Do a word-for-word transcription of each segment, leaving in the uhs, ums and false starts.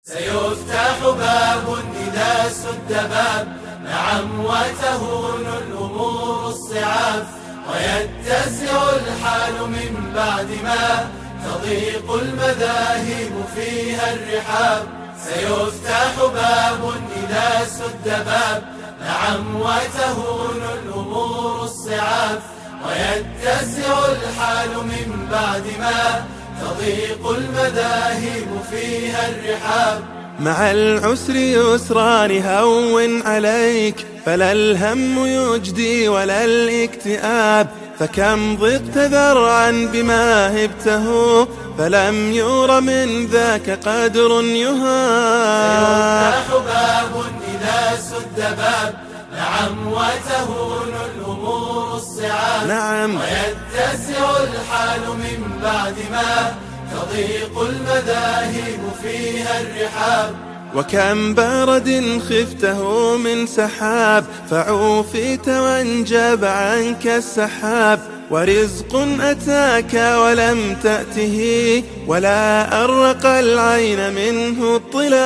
سيفتح باب إذا سد باب، نعم وتهون الأمور الصعاب، ويتسع الحال من بعد ما تضيق المذاهب فيها الرحاب. سيفتح باب إذا سد باب، نعم وتهون الأمور الصعاب، ويتسع الحال من بعد ما تضيق المذاهب فيها الرحاب. مع العسر يسران هون عليك، فلا الهم يجدي ولا الاكتئاب، فكم ضقت ذرعا بما هبته، فلم ير من ذاك قدر يهاب. سيفتح باب إذا سد باب، نعم وتهون الأمور الصعاب، نعم ويتسع الحال من بعد ما تضيق المذاهب فيها الرحاب. وكم برد خفته من سحاب، فعوفيت وانجاب عنك السحاب، ورزق أتاك ولم تأته، ولا أرق العين منه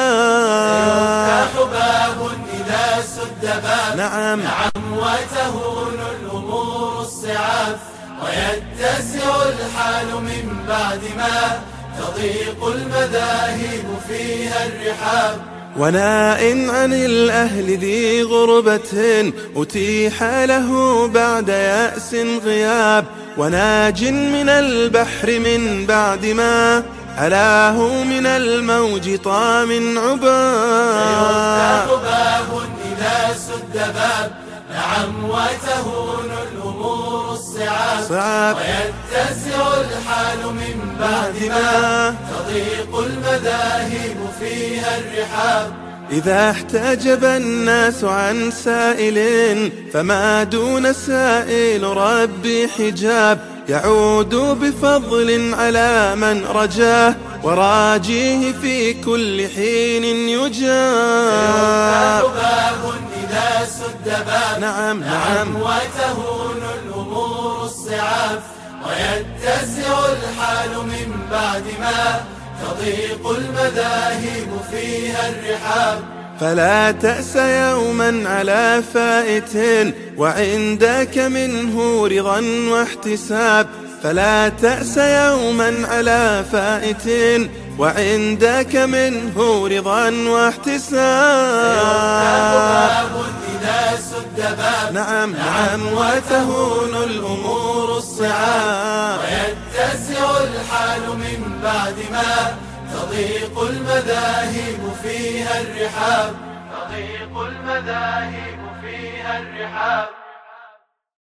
الطلاب. سيفتح باب إذا سد باب، نعم نعم وتهون الأمور الصعاب، ويتسع الحال من بعد ما تضيق المذاهب فيها الرحاب. وناء عن الأهل ذي غربة، أتيح له بعد يأس غياب، وناج من البحر من بعد ما علاه من الموج طام عباب. سيفتح باب إذا سد باب، نعم وتهون الأمور الصعاب، صعب ويتسع الحال من بعد ما تضيق المذاهب فيها الرحاب. إذا احتجب الناس عن سائل، فما دون سائل ربي حجاب، يعود بفضل على من رجاه، وراجيه في كل حين يجاب. سيفتح باب إذا سد باب، نعم نعم وتهون الأمور الصعاب، ويتسع الحال من بعد ما تضيق المذاهب فيها الرحاب. فلا تأس يوما على فائت، وعندك منه رضا واحتساب، فلا تأس يوما على فائت، وعندك منه رضا واحتساب. سيفتح باب إذا سد باب، نعم نعم وتهون الأمور الصعاب، ويتسع الحال من بعد ما تضيق المذاهب فيها الرحاب. تضيق المذاهب فيها الرحاب.